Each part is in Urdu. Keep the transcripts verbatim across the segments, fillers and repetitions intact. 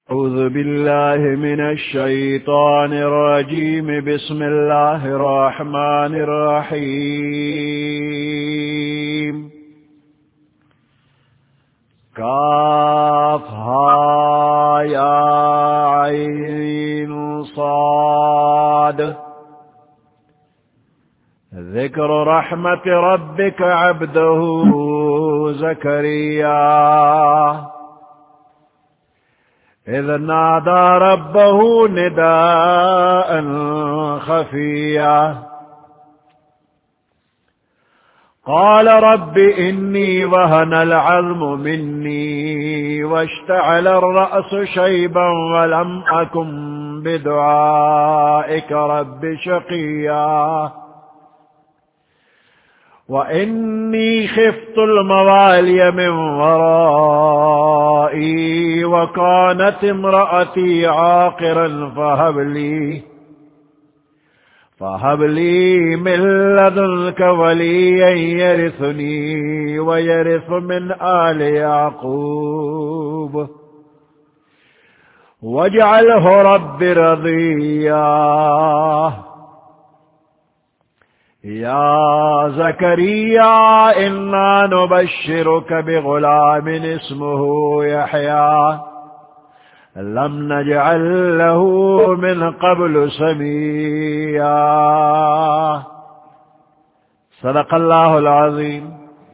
أعوذ بالله من الشيطان الرجيم بسم الله الرحمن الرحيم كاف ها يا عين صاد ذكر رحمة ربك عبده زكريا إذ نادى ربه نداء خفيا قال رب إني وهن العظم مني واشتعل الرأس شيبا ولم أكن بدعائك رب شقيا وإني خفت الموالي من ورائي وكانت امرأتي عاقرا فهب لي فهب لي من لدنك وليا يرثني ويرث من آل يعقوب واجعله رب رضيا يا زكريا إنا نبشرك بغلام اسمه يحيى لم نجعل له من قبل سميا صدق الله العظيم.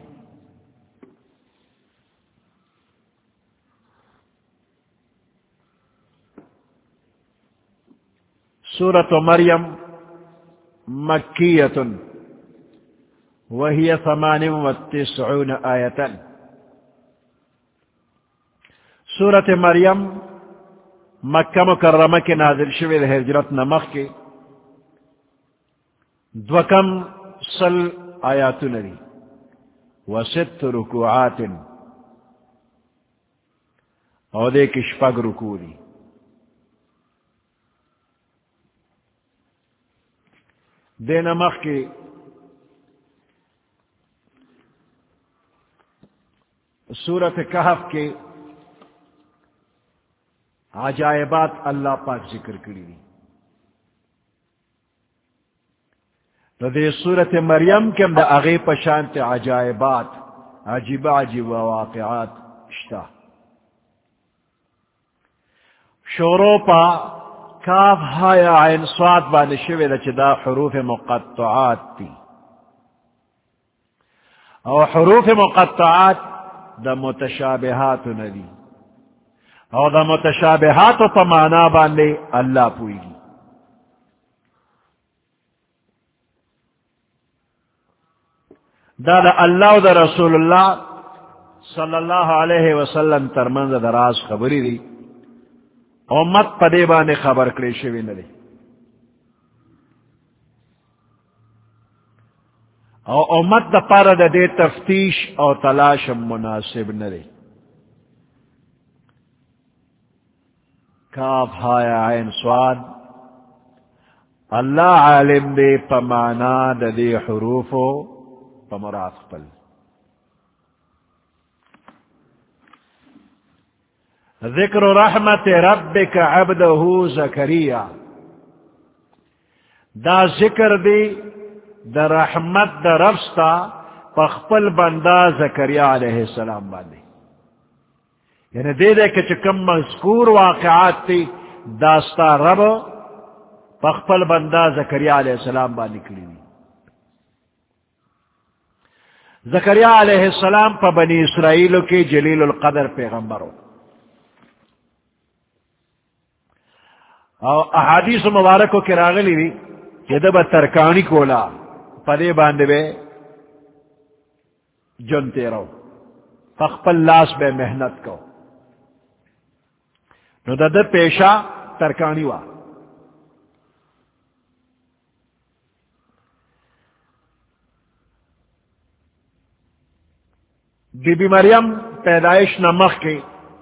سورة مريم مكية وهي ثمان وتسعون آية. سورة مريم مکہ مکرمہ کے نازل شوی دے ہجرت نمخ کے دوکم سل آیات نری وست رکوعات او دے کشپگ رکوع دی. دے نمخ کے سورت کہف کے عجائبات اللہ پاک ذکر کری دی. تو دے سورت مریم کے اندر اغی پشانت عجائبات عجیب عجیب واقعات شتا. شورو پا کاف ہایا عین صاد بانشوی دا چدا حروف مقطعات تی او حروف مقطعات دا متشابہات ندی او دا متشابہات پا مانا باندے اللہ پوئی گی. دا دا اللہ و دا رسول اللہ صلی اللہ علیہ وسلم ترمنز دا راز خبری دی امت پدے بانے خبر کرے شوی ندے او امت دا پارا دا دے تفتیش او تلاش مناسب ندے. کاف ہایا عین صاد اللہ عالم دے پمانا دا دے حروفو پمراف پل. ذکر رحمت ربک عبدہ زکریا دا ذکر دی دا رحمت دا رفستا پخپل بندہ زکریا علیہ السلام باندے. یعنی دے دے کہ چکم مذکور واقعات تی داستا رب پخپل بندہ زکریا علیہ السلام با نکلی دی. زکریا علیہ السلام پا بنی اسرائیلو کے جلیل القدر پیغمبرو او احادیث مبارکو کی راغلی دی کہ دبا ترکانی کولا پدے باندے بے جنتے رو پخپل لاس بے محنت کو نو دا دا پیشا ترکانی وا. بی بی مریم پیدائش نمخ کی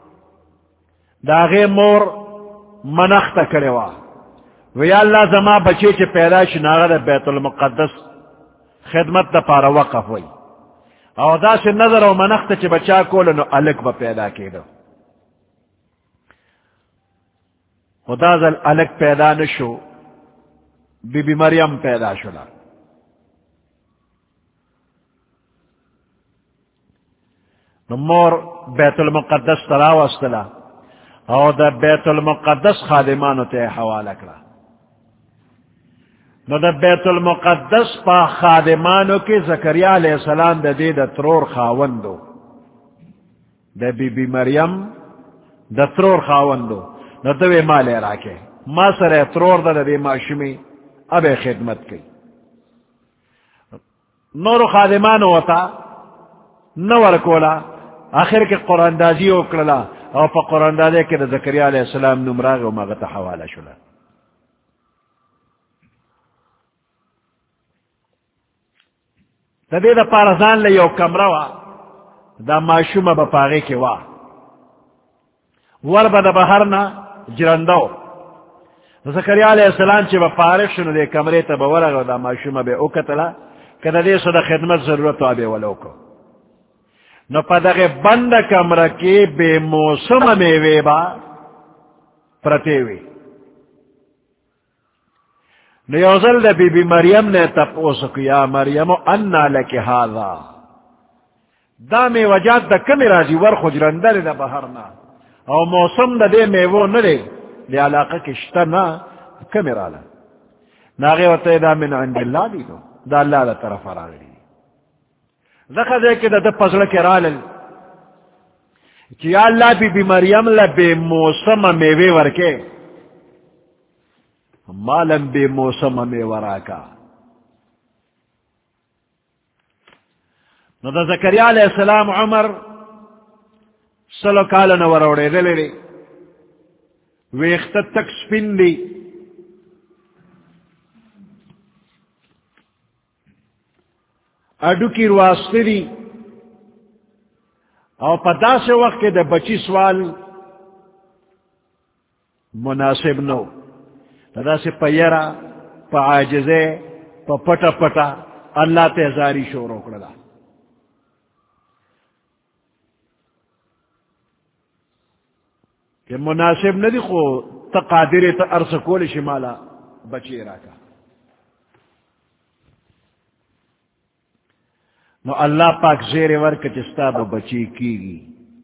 داغے مور منخت کرے وا وی اللہ زما بچے چے پیدائش ناغر بیت المقدس خدمت دا پارا وقف وی او دا سے نظر او منخت چے بچا کولو نو الگ با پیدا کی دو. خدا زل الگ پیدا نشو بی بی مریم پیدا شلا نمور بیت المقدس تراو استلا او دا بیت المقدس خادمانو تے حوالہ کرا نو دا بیت المقدس پا خادمانو کی زکریا علیہ السلام دا دی دا ترور خاوندو دا بی بی مریم دا ترور خاوندو نو دوی مالے راکے ما سر ترور دا دی معشومی اب خدمت کی نور خادمانو ہوتا نور کولا آخر کے قرآن دازی اکڑلا او پا قرآن دازی کے دا زکریا علیہ السلام نمراغ و مغتا حوالہ شلا دا دے دا پارزان لے یو کمرہ وا دا معشوم با پاغے کے وا ور با دا بہرنا جرندو زکریا علیہ السلام چی با پارغ شنو دے کمرے تا با ورغ دا معشوم بے اوکتلا کہ دا دے صدا خدمت ضرورت آبے ولوکو نو پدغ بند کمرہ کی بے موسم میوے با پرتیوی نو یوزل دا بی بی مریم نے تپوسکو یا مریم انا لکی هذا دا میں وجات دا کمی رازی ور خجرندر دا بہرنا او موسم دا دے میوو ندے دی علاقہ کشتا نا کمی رالا ناغی وطای دا من عند اللہ دی دو دا اللہ دا طرف رالی ذکر دے کہ دا دا پزل کے رالل چی یا اللہ بی بی مریم لبے موسم میوے ورکے مالم بے موسم میورا کا نو دا زکریا علیہ السلام عمر سلو کالا نوروڑے دلے لے ویخت تک سپن دی اڈو کی رواستے دی او پتا سے وقت کے دا بچی سوال مناسب نو دا سے پیرا پا عاجزے پا پٹا پٹا اللہ تے زاری شور اکڑا کہ مناسب ندی خو تا قادر تا ارس کول شمالا بچی راکا نو اللہ پاک زیر ورک چستا با بچی کی گی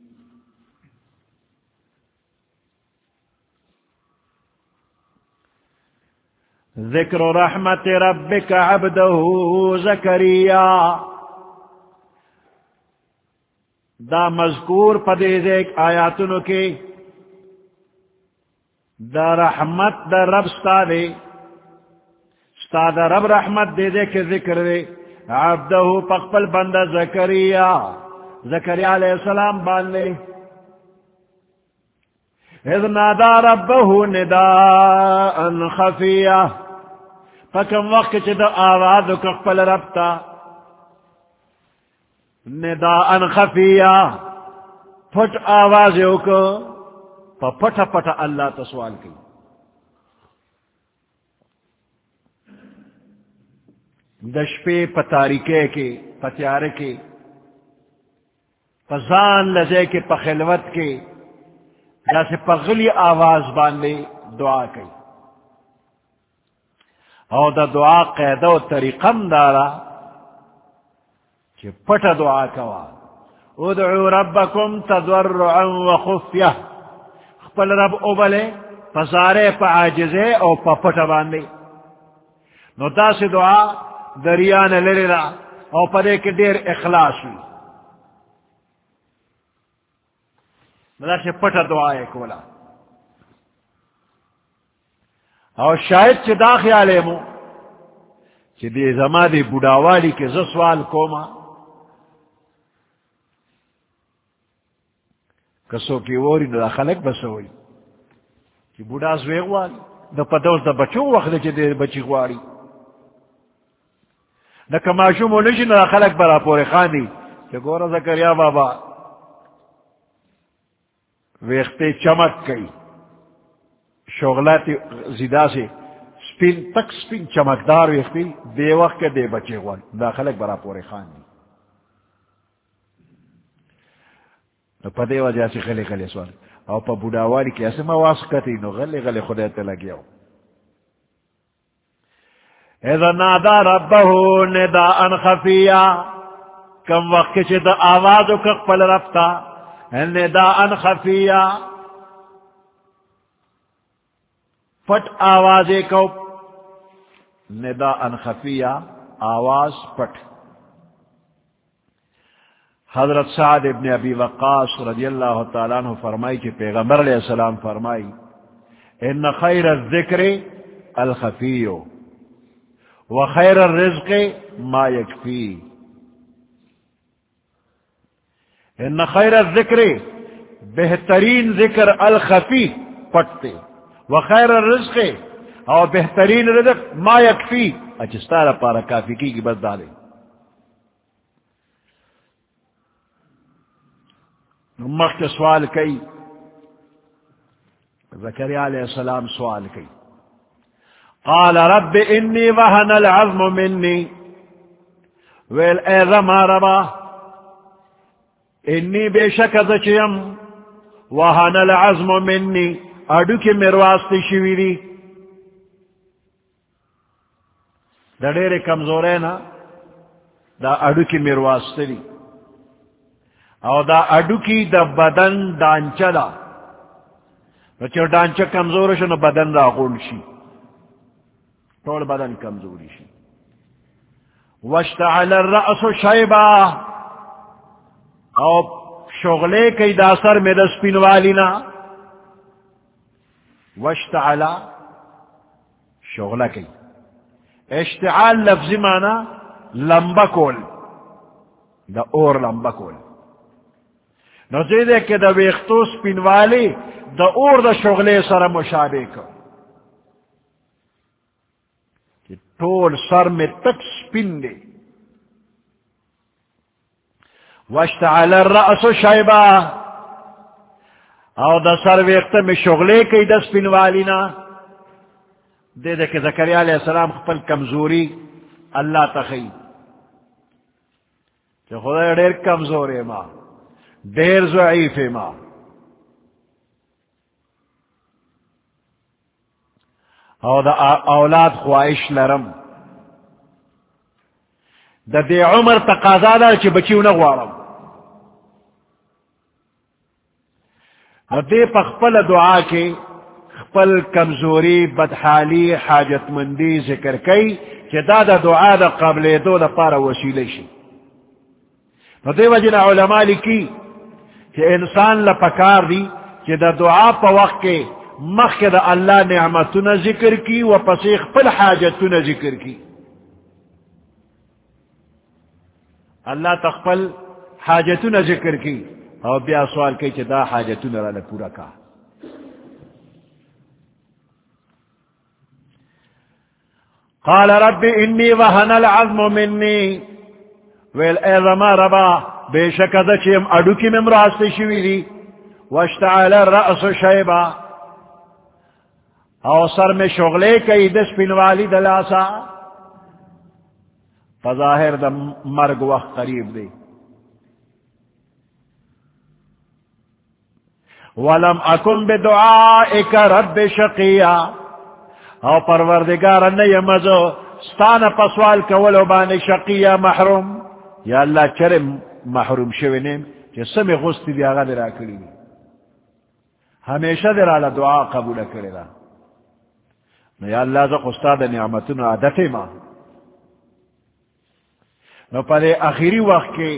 ذکر رحمت ربک عبدہ زکریا دا مذکور پدے دیکھ آیاتنو کے دا رحمت دا رب ستا دے ستا دا رب رحمت دے دے کے ذکر دے عبدہ پقبل بندہ زکریا زکریا علیہ السلام باندے اذ نادا ربہ نداء خفیہ فکم وقت چی دا آواز کقبل ربتا نداء خفیہ پھٹ آواز کو پا پٹا پٹا اللہ تسوال کی دشپے پتاریکے کے پتیارے کے پزان لزے کے پخلوت کے جیسے پغلی آواز باندھے دعا کی او دا دعا قیدہ و طریقم دارا کہ پٹا دعا کوا ادعو ربکم تضرعا و خفیہ خپل رب اوبلے پزارے پا عاجزے او پا پٹا باندھے نو دا سے دعا دریان لرلا او پدے کے دیر اخلاص ہوئی مدا سے پٹا دعا ہے کولا او شاید چی دا خیالے مو چی دے زما دے بڑاوالی کے زسوال کوما کسو کی ووری نو دا خلق بسوئی چی بڑا زویغوالی دا پدوز دا بچو وقت چی دے بچی غواری نکا معشوم و نشی نا خلق برا پوری خانی کہ گورا زکریا بابا ویختے چمک کئی شغلات زیدہ سے سپین تک سپین چمکدار ویختی دے وقت کے دے بچے غوان دا خلق برا پوری خانی نو پدے وجہ سے خلق علیہ سوال او پا بوداوالی کی ایسے مواسقتی نو غلی غلی خودیتا لگیاو اذا نادا ربہو نداءن خفیہ کم وقت چی دا آوازو کقبل رفتا نداءن خفیہ پٹ آوازے کو نداءن خفیہ آواز پٹ حضرت سعد ابن ابی وقاص رضی اللہ تعالیٰ عنہ فرمائی کہ پیغمبر علیہ السلام فرمائی ان خیر الذکر الخفی وخیر الرزق ما یکفی ان خیر الذکر بہترین ذکر الخفی پٹتے وخیر الرزق اور بہترین رزق ما یکفی اچستارا پارا کافی کی کی بس ڈالے مخ کے سوال کئی زکریا علیہ السلام سوال کئی قال رب انی وہن العظم منی ویل اے رما ربا انی بے شک زچیم وہن العظم منی اڈو کی میرواستی شویری دا ڈیرے کمزور ہے نا دا اڈو کی میرواستی دی او دا اڈو کی دا بدن ڈانچا دا چو ڈانچا کمزور شو نو بدن دا غول شی طول بدن کمزوری شی واشتعل الرأس شیبا او شغلے کئی دا سر میں دا سپینوالینا واشتعل شغلہ کئی اشتعال لفظی مانا لمبا کول دا اور لمبا کول نو زیدے کہ دا ویختو سپینوالی دا اور دا شغلے سر مشابہ کو کہ طول سر میں تک سپین دے واشتعل الرأس شیبا او دا سر ویخت میں شغلے کئی دا سپینوالی نا دے دے کہ زکریا علیہ السلام خپل کمزوری اللہ تخی کہ خدا دیر کمزور ہے ماں دیر ضعیف ہے ماں او دا اولاد خواہش لرم دا دے عمر تقاضا دا چی بچیو نگوارم دے پا خپل دعا کے خپل کمزوری بدحالی حاجت مندی ذکر کئی کہ دا دا دعا دا قبل دو دا پارا وسیلے شی دے وجہ علماء لکی کہ انسان لپکار دی کہ دا دعا پا وقت کے مخ کے دا اللہ نعمتنا ذکر کی و پسیخ پل حاجتنا ذکر کی اللہ تخپل حاجتنا ذکر کی اور بیا سوال کی کہ دا حاجتنا را لپورا کا قال رب انی وہن العظم منی ویل اے رما ربا بے شک دا چیم اڈو کی ممراستی شوی دی واشتعل الرأس شیبا او سر میں شغلے کئی دس پنوالی دلاسا فظاہر دا مرگ وقت قریب دی ولم اکن بدعائک رب شقیا او پروردگار نیمزو ستانا پسوال کولو بانی شقیا محروم یا اللہ چرم محروم شوی نیم کہ سمی غستی دی آغا در آکلی دی ہمیشہ در آلا دعا قبول کرے دا نو یا اللہ زق استاد نعمتن عادت ما نو پدے آخری وقت کے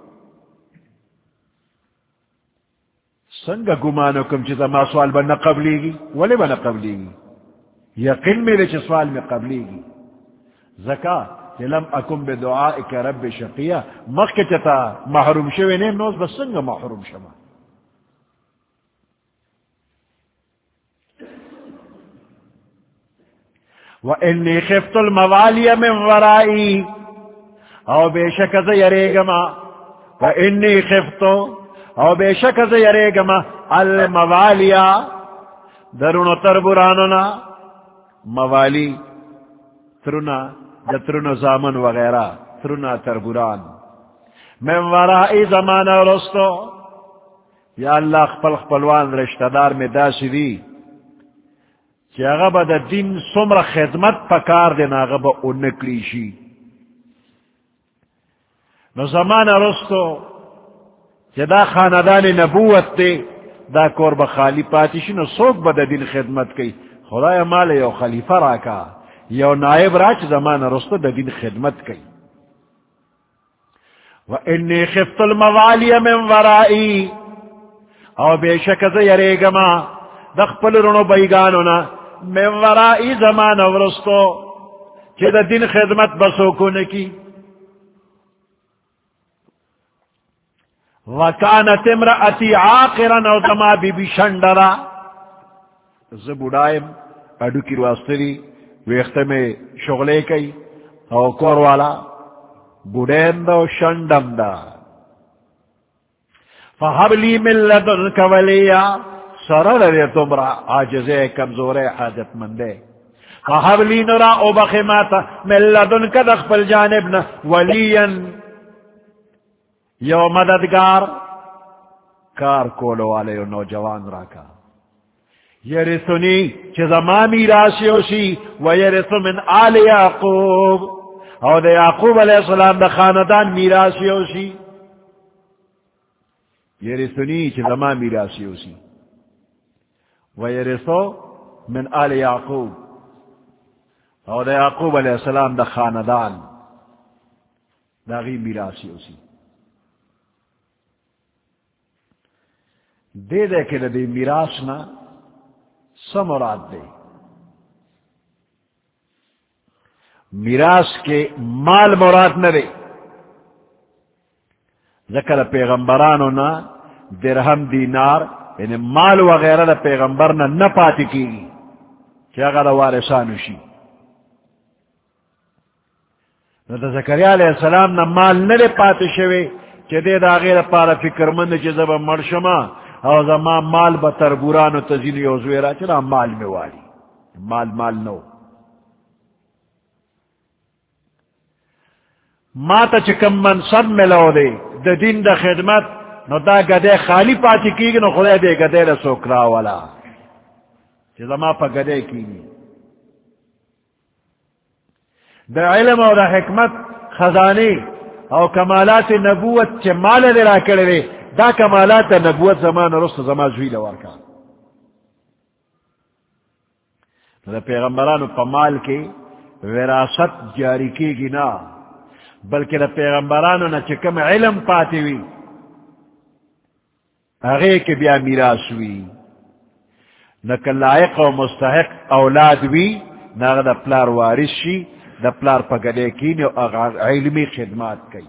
سنگا گمانو کم چیزا ما سوال بنا قبلی گی ولی بنا قبلی گی یقین میرے چھ سوال میں قبلی گی زکاة لم اکم بدعائک رب شقیہ مخ کے چتا محروم شوی نیم نوز بس سنگا محروم شما وَإِنِّي خِفْتُ الْمَوَالِيَ مِنْ وَرَائِي او بے شک از یریگما وَإِنِّي خِفْتُ او بے شک از یریگما الموالیا درون تربراننا موالی ترنا جترنا زامن وغیرہ ترنا تربران من ورائی زمان رستو یا اللہ خپل خپلوان رشتہ دار میں داسی دی چی اغا با دا دین سمر خدمت پکار دینا اغا با انکلی شی. نو زمان رستو چی دا خاندان نبوت دے دا کور با خالی پاتیشی نو سوک با دا دین خدمت کی. خدای مال یو خلیفہ راکا یو نائب را چی زمان رستو دا دین خدمت کی. وَإِنِّي خِفْتُ الْمَوَالِيَ مِنْ وَرَائِي او بے شک از یریگما دخپل رنو بیگانونا من ورائی زمان ورستو چی دا دین خدمت بسوکو نکی. وَكَانَتِ امْرَأَتِي عَاقِرًا او دما بی بی شندرا زبودائم اڈو کی رواستری ویخت میں شغلے کئی او کور والا بودین دا و شندم دا. فَحَبْ لِي مِن لَدُنْكَ وَلِيًّا سرر دے تمرا عاجزے کمزورے حاجت مندے. فَحَبْ لِي نُرَا او بخماتا مِن لَدُنْكَ دخپل جانبنا وَلِيًّا یو مددگار کار کولو والے یو نوجوان راکا. یرثنی چی زمان میراثیو سی ویرث من آل یعقوب او دے یعقوب علیہ السلام دا خاندان میراثیو سی. یرثنی چی زمان میراثیو سی ویرثو من آل یعقوب او دا یعقوب علیہ السلام دا خاندان دا غی میراثیو سی. دے دے کے دے میراثنا سمراد دے میراث کے مال مراد نہ دے. ذکر پیغمبرانو نا درہم دینار یعنی مال وغیرہ دا پیغمبر نا نہ پاتی کی کیا غدا وارثانو شی. دا زکریا علیہ السلام نا مال نہ دے پاتی شوی چی دے دا غیر پارا فکر مند چی زبا مرشما او زمان مال با تربورانو تزین یوزویرا چنا مال میں والی مال مال نو. ما تا چکم منصب ملو دے دا دین دا خدمت نو دا گدے خالی پاتی کی گی نو خدای دے گدے دا سوکرا والا چی زمان پا گدے کی گی. دا علم او دا حکمت خزانی او کمالات نبوت چی مال دے را کردے دا کمالات نبوت زمان رست زمان زوی لورکا. دا پیغمبرانو پا مال کی وراثت جاری کی گی نا بلکہ دا پیغمبرانو نا چکم علم پاتی وی اغیر کے بیا میراث وی نکل لائق و مستحق اولاد وی نا دا پلار وارث شی دا پلار پا گدے کی نو علمی خدمات کی.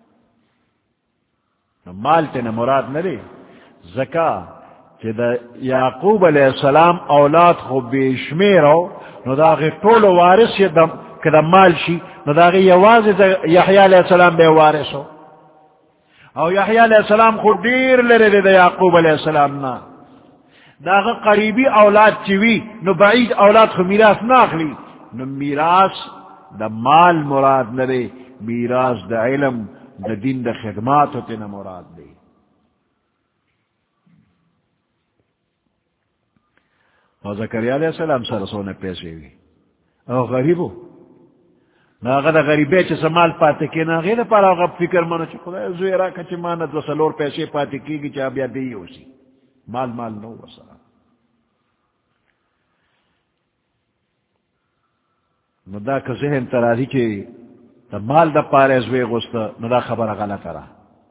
مال تینا مراد نرے زکا چی دا یعقوب علیہ السلام اولاد خو بیشمیرو نو دا غی طول وارث یا کہ دا مال شی نو دا غی یواز دا یحییٰ علیہ السلام بے وارثو او یحییٰ علیہ السلام خو دیر لرے دا یعقوب علیہ السلام نا دا غی قریبی اولاد چیوی نو بعید اولاد خو میراث ناخلی نو میراث دا مال مراد نرے میراث دا علم دا دین دا خدمات ہوتے نا مراد دے. اور زکریا علیہ السلام سر سونے پیسے ہوئی او غریبو نا غدا غریبے چھ سمال پاتے کی نا غیر پارا غب فکر منو چھ خدا زویرہ کچھ ماند و سلور پیسے پاتے کی گی چاہ بیا دی ہو سی مال مال نو وسا. نو دا که ذہن ترازی چھ دا مال دا پارے زوی غستا نو دا خبر غلط را.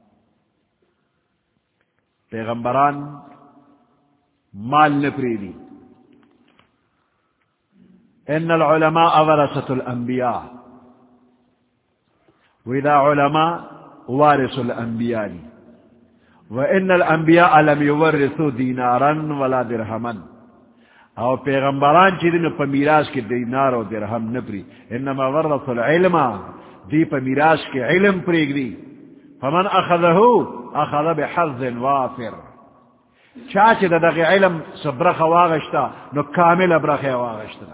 پیغمبران مال نپریدی. ان العلماء ورثة الانبیاء وإذا علماء وارث الانبیاء وان الانبیاء لم يورثوا دینارا ولا درہما او پیغمبران چی دن پا میراث کی دینار و درہم نپری انما ورث العلم دی پا میراث کی علم پریگ دی فمن اخذہو اخذ بحظ وافر چاچ دا دغی علم سبرخ واغشتا نو کامل برخ واغشتا.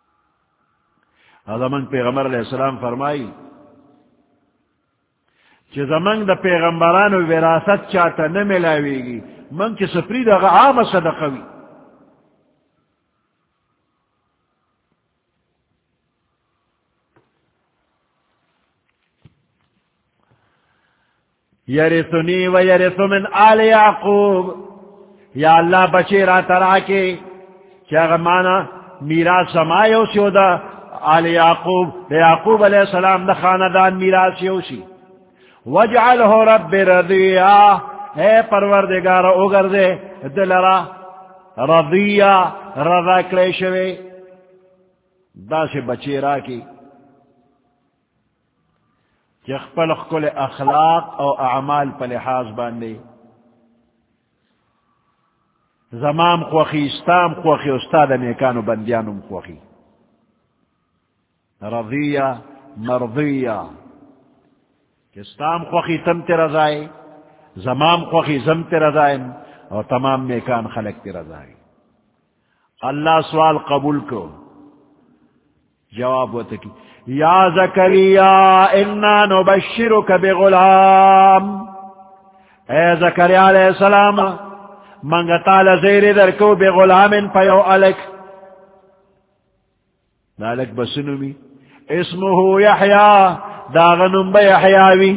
حضا من پیغمبر علیہ السلام فرمائی چی زمانگ دا پیغمبرانو وراثت چاہتا نملاوی گی منگ چی سپری دا عام صدقوی یرثنی و یرث من آل یعقوب یا اللہ بچی را ترا کے کیا غمانا میراث سمایو سیو دا آل یعقوب دا یعقوب علیہ السلام دا خاندان میراث یو سی وجعلہ رب رضیہ اے پروردگار اگر دے دلرا رضیہ رضا کلیشوے دا سے بچی را کی کہ خپل خپل اخلاق او اعمال پہ لحاظ باندے زمام خوخی استام خوخی استاد نیکانو بندیانم خوخی رضیہ مرضیہ کہ استام خوخی تم تی رضائے زمام خوخی زم تی رضائے اور تمام نیکان خلق تی رضائے اللہ سوال قبول کو جواب ہوتا کی یا زکریا انا نبشرک بغلام اے زکریا علیہ السلام منگتا لزیر درکو بغلام پیو علک دالک بسنمی اسمه یحیاء داغنم بیحیاوی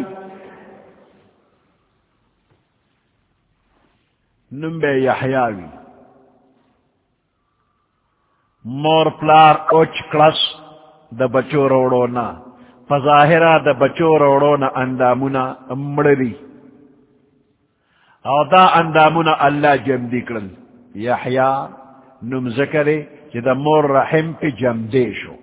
نم بیحیاوی مور پلار اوچ کلس دا بچو روڑو نا پظاہرہ دا بچو روڑو نا اندامونا امڑلی او دا اندامونا اللہ جم دیکرل یحیاء نم ذکرے چی دا مور رحم پی جم دے شو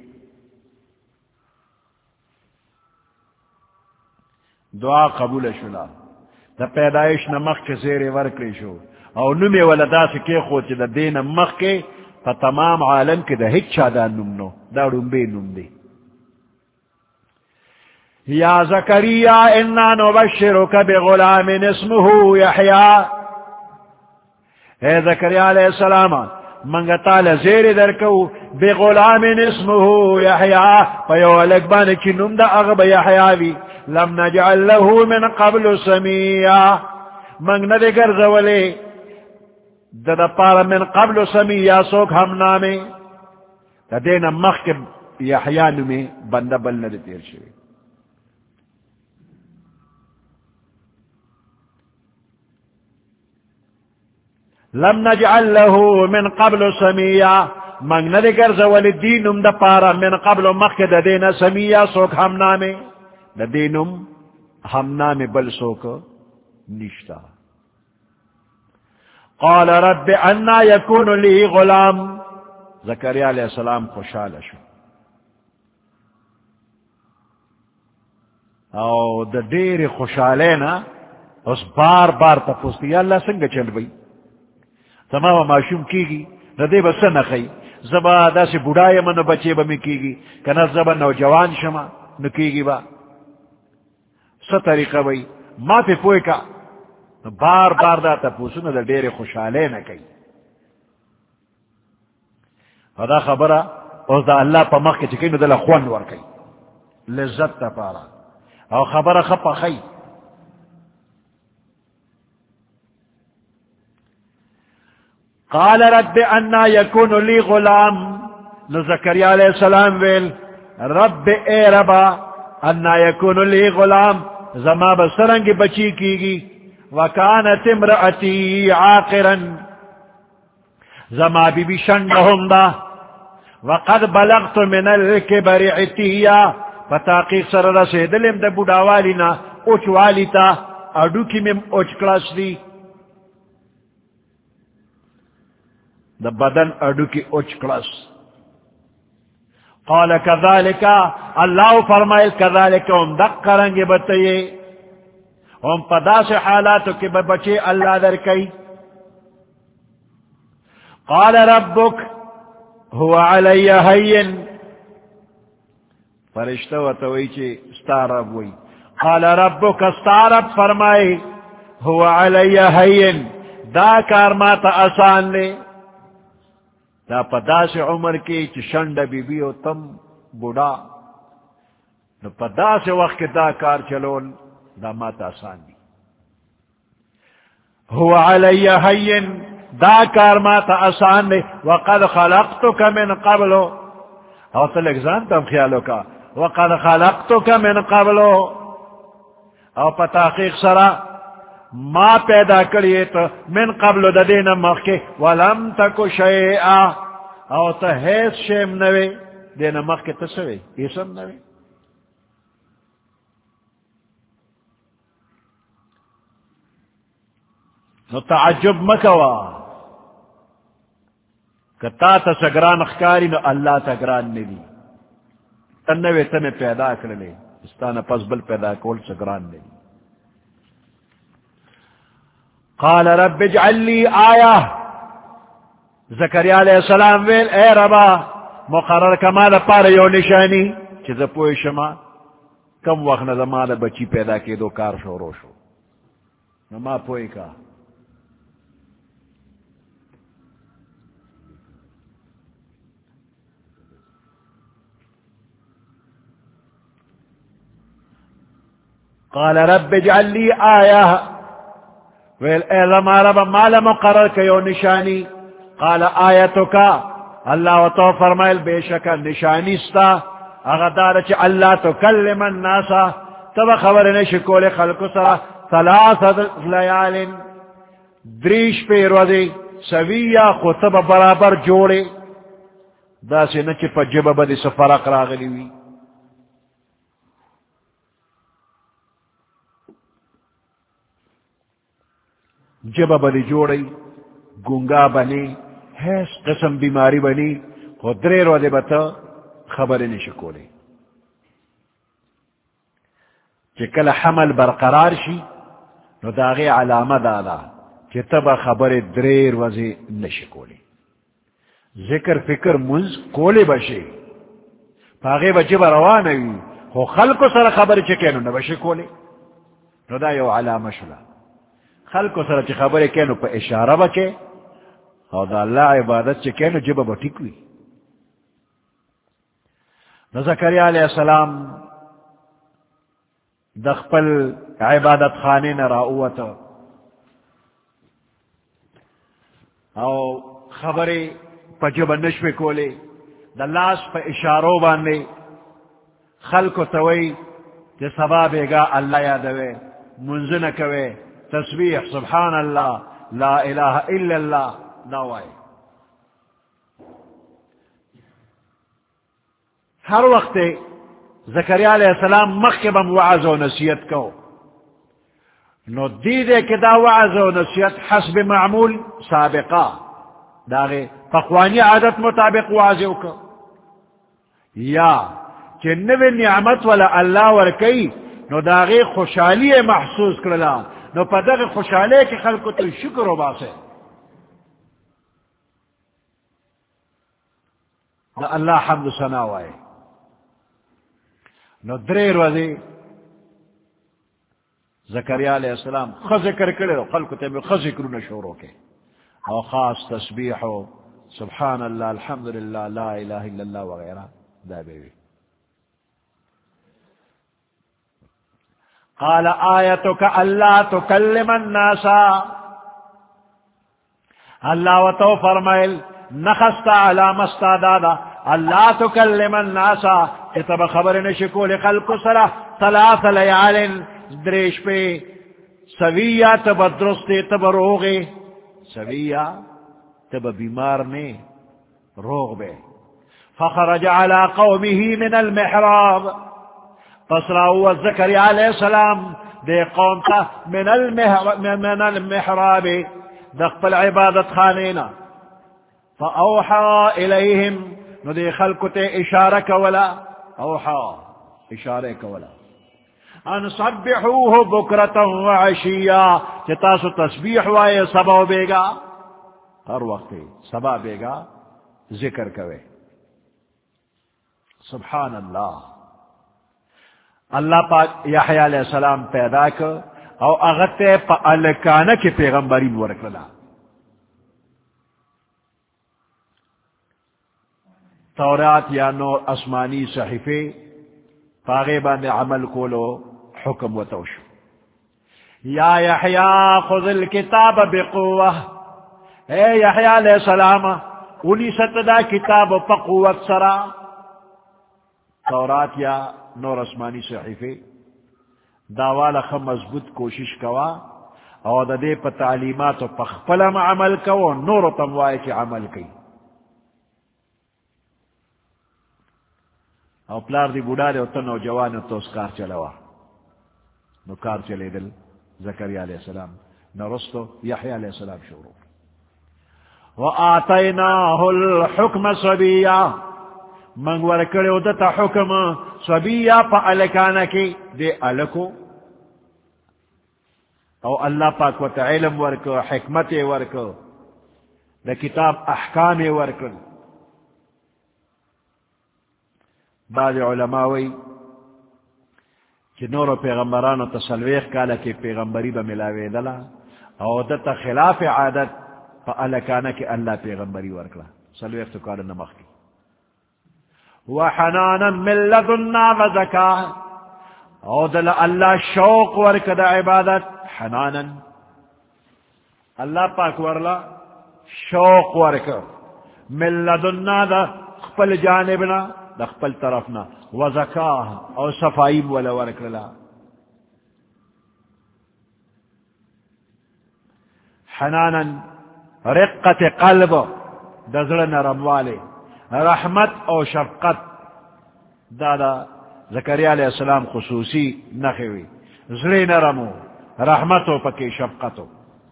دعا قبول شلا دا پیدائش نمخ کے زیر ورکلی شو او نمی ولدا سکے خود چی دا دین مخ کے پا تمام عالم کے دا ہچا دا نم نو دا رنبے نم دے یا زکریا انا نبشرک بغلام اسمه یحیاء اے زکریا علیہ السلام منگتا لزیر درکو بغلام اسمه یحیاء پیو لکبان کی نم دا اغب یحیاوی لم نجعل له من قبل سمیا منگ ندے گرزولے دا دا پارا من قبل سمیا سوک ہم نامے دا دینا مخ کے یحیاء نمے بندہ بل ندے تیر شوی لم نجعل له من قبل سمیا منگ ندے گرزول دینم دا پارا من قبل مخ دا دینا سمیا سوک ہم نامے دا دینم ہم نامے بل سوک نشتا قال رب انا يكون لي غلام زکریا علیہ السلام خوشحال شو او دا دیر خوشحالینا اس بار بار تپوستی یا اللہ سنگ چل بئی تمام معشوم کی گی ردے بس نخی زبا دا سے بڑھائی من بچے بمی کی گی کنا زبا نوجوان شما نکی گی با س طریقہ بئی ما پہ پوئے کا بار بار دا تپوسو نا دا دیر خوشحالے نہ کئی دا خبرہ اور دا اللہ پا مخ کے چکی نو دا لخوان ور کئی لذت تا پارا او خبرہ خپا خی قال رب انا يكون لي غلام نو زکریا علیہ السلام ویل رب اے ربا انا يكون لي غلام زما بسرنگ بچی کی گی وکانت امرأتی عاقرا زما بی بی شنگهم دا وقد بلغت من الكبر عتیا فتاقیق سر رسیدلم دا بوداوالینا اوچ والیتا اڈو کی مم اوچ کلاس دی دا بدن اڈو کی اوچ کلاس قال كذلك اللہ فرمائے كذلك ہم دق کرنگے بتائیے ہم پدا سے حالاتو کے بچے اللہ در کئی قال ربک هو علی حین فرشتہ و تویچے ستارب وی قال ربک ستارب فرمائے هو علی حین دا کار ماتا آسان لے دا پدا سے عمر کی چشنڈ بی بی و تم بڑا نو پدا سے وقت دا کار چلون دا مات آسان دی. هو علی حین دا کار مات آسان دی. وقد خلقتک من قبل او تلک زانتم خیالو کا وقد خلقتک من قبل او پتاقیق سرا ما پیدا کریے تو من قبل دا دین مخی ولم تکو شیئا او تا حیث شیم نوے دین مخی تسوے اسم نوے. نو تعجب مکوا کتا تا سگران اخکاری نو اللہ تا گران ندی تنوے تن پیدا کرلے استانا پزبل پیدا کول سگران ندی. قال رب اجعل لی آیہ زکریا علیہ السلام ویل اے ربا مقرر کمال پار یو نشانی چیز پوئی شما کم وقت نظمان بچی پیدا کی دو کار شورو شو نما پوئی کا قال رب اجعل لی آیہ ویل اے لما رب مالا مقرر کیو نشانی. قال آیتو کا اللہ و تو فرمائل بے شکا نشانی ستا اغدار چی اللہ تو کلم الناسا تب خبر نشکول خلق سرا ثلاثت لیال دریش پہ روزی سویہ خطب برابر جوڑے دا سے نچی پا جب بدی سفرق راغلی ہوئی. جب بنی جوڑی گنگا بنی حیث قسم بیماری بنی خدرے رو دے بتا خبر نشکولے چکل حمل برقرار شی نو داغی علامہ دادا چی تبا خبر دریر وزی نشکولے. ذکر فکر منز کولے بشے پاغی بجب روانوی خو خلقو سر خبر چکے نو نبشکولے نو دا یو علامہ شلا. خلقو سر چی خبر کینو پا اشارہ بکے او دا اللہ عبادت چی کینو جبا با ٹکوی. نو زکریا علیہ السلام دخپل عبادت خانے نراؤوتا او خبری پا جبا نشوی کولے دا لاس پا اشارو باندے خلقو توی جی سبا بیگا اللہ یادوے منزن کوے تسبیح سبحان اللہ لا الہ الا اللہ دعوائے. ہر وقت زکریا علیہ السلام مخبم وعظ و نصیحت کو نو دیدے کہ دا وعظ و نصیحت حسب معمول سابقہ داغے پخوانی عادت مطابق واضح کو یا چنوی نعمت والا اللہ ورکی نو داغے خوشحالی محسوس کرلا نو پدغ خوشحالے کی خلقو تو شکر و باسے دا اللہ حمد ثنا وائے. نو درے روزی زکریا علیہ السلام خز ذکر کرے رو خلقو تے میں خز ذکرون شورو کے او خاص تسبیح و سبحان اللہ الحمدللہ لا الہ الا اللہ وغیرہ دا بیوی. قال آیتک اللہ تکلم الناسا اللہ و تو فرمائل نخستا علام استادادا اللہ تکلم الناسا اتبا خبر نشکول خلق سرا ثلاث لیال دریش پہ سویہ تبا درستے تبا روغے سویہ تبا بیمار نے روغ بے. فخرج على قومه من المحراب فصراؤ زکریا علیہ السلام دے قوم تا من المحراب من المحراب دقبل عبادت خانینا فأوحى إليهم ندي خلقت إشارك ولا أوحى إشارك ولا أن صبحوه بكرة وعشيا تتاسو تسبيح وآي سبا بيگا ہر وقت سبا بيگا ذکر کوئے. سبحان اللہ. اللہ پاک یحییٰ علیہ السلام پیدا کر او اغتے پا الکانہ کی پیغمبری مورکلا تورات یا نور اسمانی صحیفے پاغے باندے عمل کولو حکم و توشو یا یحییٰ خذ الکتاب بقوہ، اے یحییٰ علیہ السلام انہی ستدا کتاب پا قوت سرا، تورات یا نور اسمانی صحیفے داوالا خم مضبوط کوشش کوا او دا دے پا تعلیمات و پخپلم عمل کوا نور و تموائے کی عمل کی او پلار دی بوڑا دے او تن نوجوان تو اس کار چلوا نو کار چلے دل زکریا علیہ السلام نرستو یحییٰ علیہ السلام شروع وآتیناہ الحکم صبیہ منگ ورکڑے دتا حکم صبیہ پا علکانا کی دے علکو او اللہ پاک وتا علم ورکو حکمت ورکو دا کتاب احکام ورکو. بعض علماءوی چی نورو پیغمبرانو تسلویخ کالا کی پیغمبری با ملاوی دلا او دتا خلاف عادت پا علکانا کی اللہ پیغمبری ورکلا سلویخ تو کالا نمخ کی وحنانا من لدنا وزکاہ او دل اللہ شوق ورک دا عبادت حنانا اللہ پاک ورلا شوق ورک من لدنا دا خپل جانبنا دا خپل طرفنا وزکاہ او صفائیم ولا ورک لا حنانا رقت قلب دزل نرم والے رحمت او شفقت دادا زکریا علیہ السلام خصوصی نخوی زلی نرمو رحمتو پکی شفقتو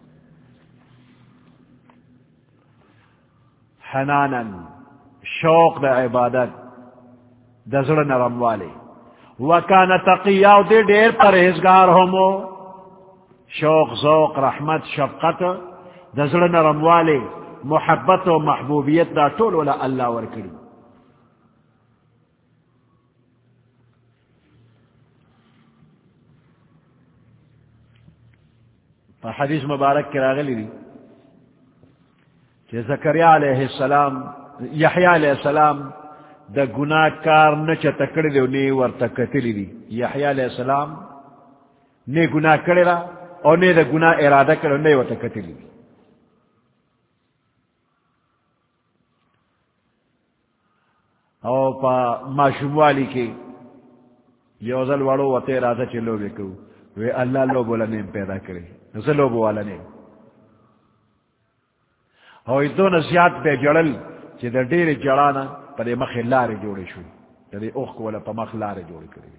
حنانا شوق دا عبادت دزل نرم والے وکانا تقیاو دے دیر پرہزگار ہومو شوق ذوق رحمت شفقت دزل نرم والے محبت و محبوبیت دا طول ولا اللہ ورکڑی حدیث مبارک کی راغلی دی کہ زکریا علیہ السلام یحییٰ علیہ السلام دا گناہ کار نچا تکڑی دی و نی ورطا کتلی دی یحییٰ علیہ السلام نی گناہ کڑی را اور نی دا گناہ ارادہ کڑی و نی ورطا کتلی دی او پا معشوموالی کی یوزل وڑو و تیر آتا چلو بکو وی اللہ لوگ والا نیم پیدا کرے زلوب والا نیم او دو نزیاد بے جڑل چی در دیر جڑانا پا دے مخی لار جوڑے شوی در دے اوخ والا پا مخ لار جوڑے کرے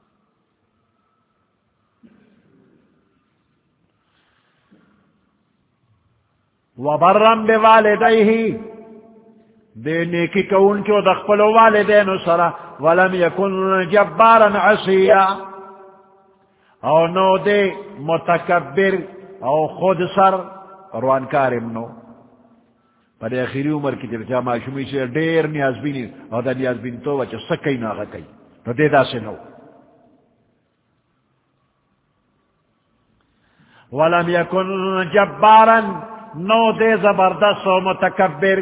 وبرم بے والدیہی دے نیکی کون کیو دخپلو والدین سرا ولم یکن جبارا عصیا او نو دے متکبر او خود سر روانکار امنو پر اخیری عمر کی جب جامع شمی سے دیر نیاز بینی او دا نیاز بین تو وچا سکی ناغا کئی تو دے دا سے نو ولم یکن جبارا نو دے زبردست و متکبر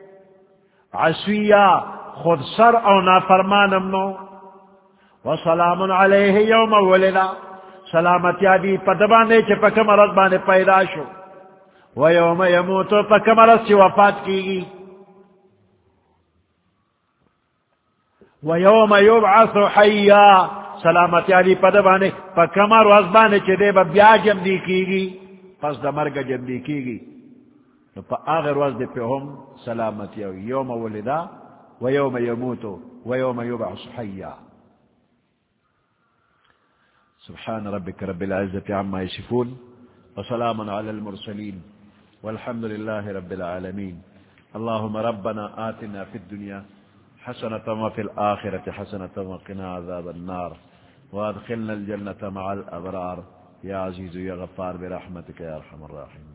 عصیا خود سر او نافرمان امنو وسلام علیہ یوم ولدا سلامت یادی پدبانے چھ پکم مرض بانے پیدا شو ویوم یموتو پکم مرض چھ وفات کی گی ویوم یبعث حیا سلامت یادی پدبانے پکم مرض بانے چھ دے با بیا جمدی کی گی پس دا مرگ جمدی کی گی پا آخر وزد پہ ہم سلامتی یوم ولدا ویوم یموتو ویوم یبعث حیا سبحان ربك رب العزة عما يصفون وسلام على المرسلين والحمد لله رب العالمين اللهم ربنا آتنا في الدنيا حسنة وفي الآخرة حسنة وقنا عذاب النار وادخلنا الجنة مع الأبرار يا عزيز يا غفار برحمتك يا أرحم الراحمين.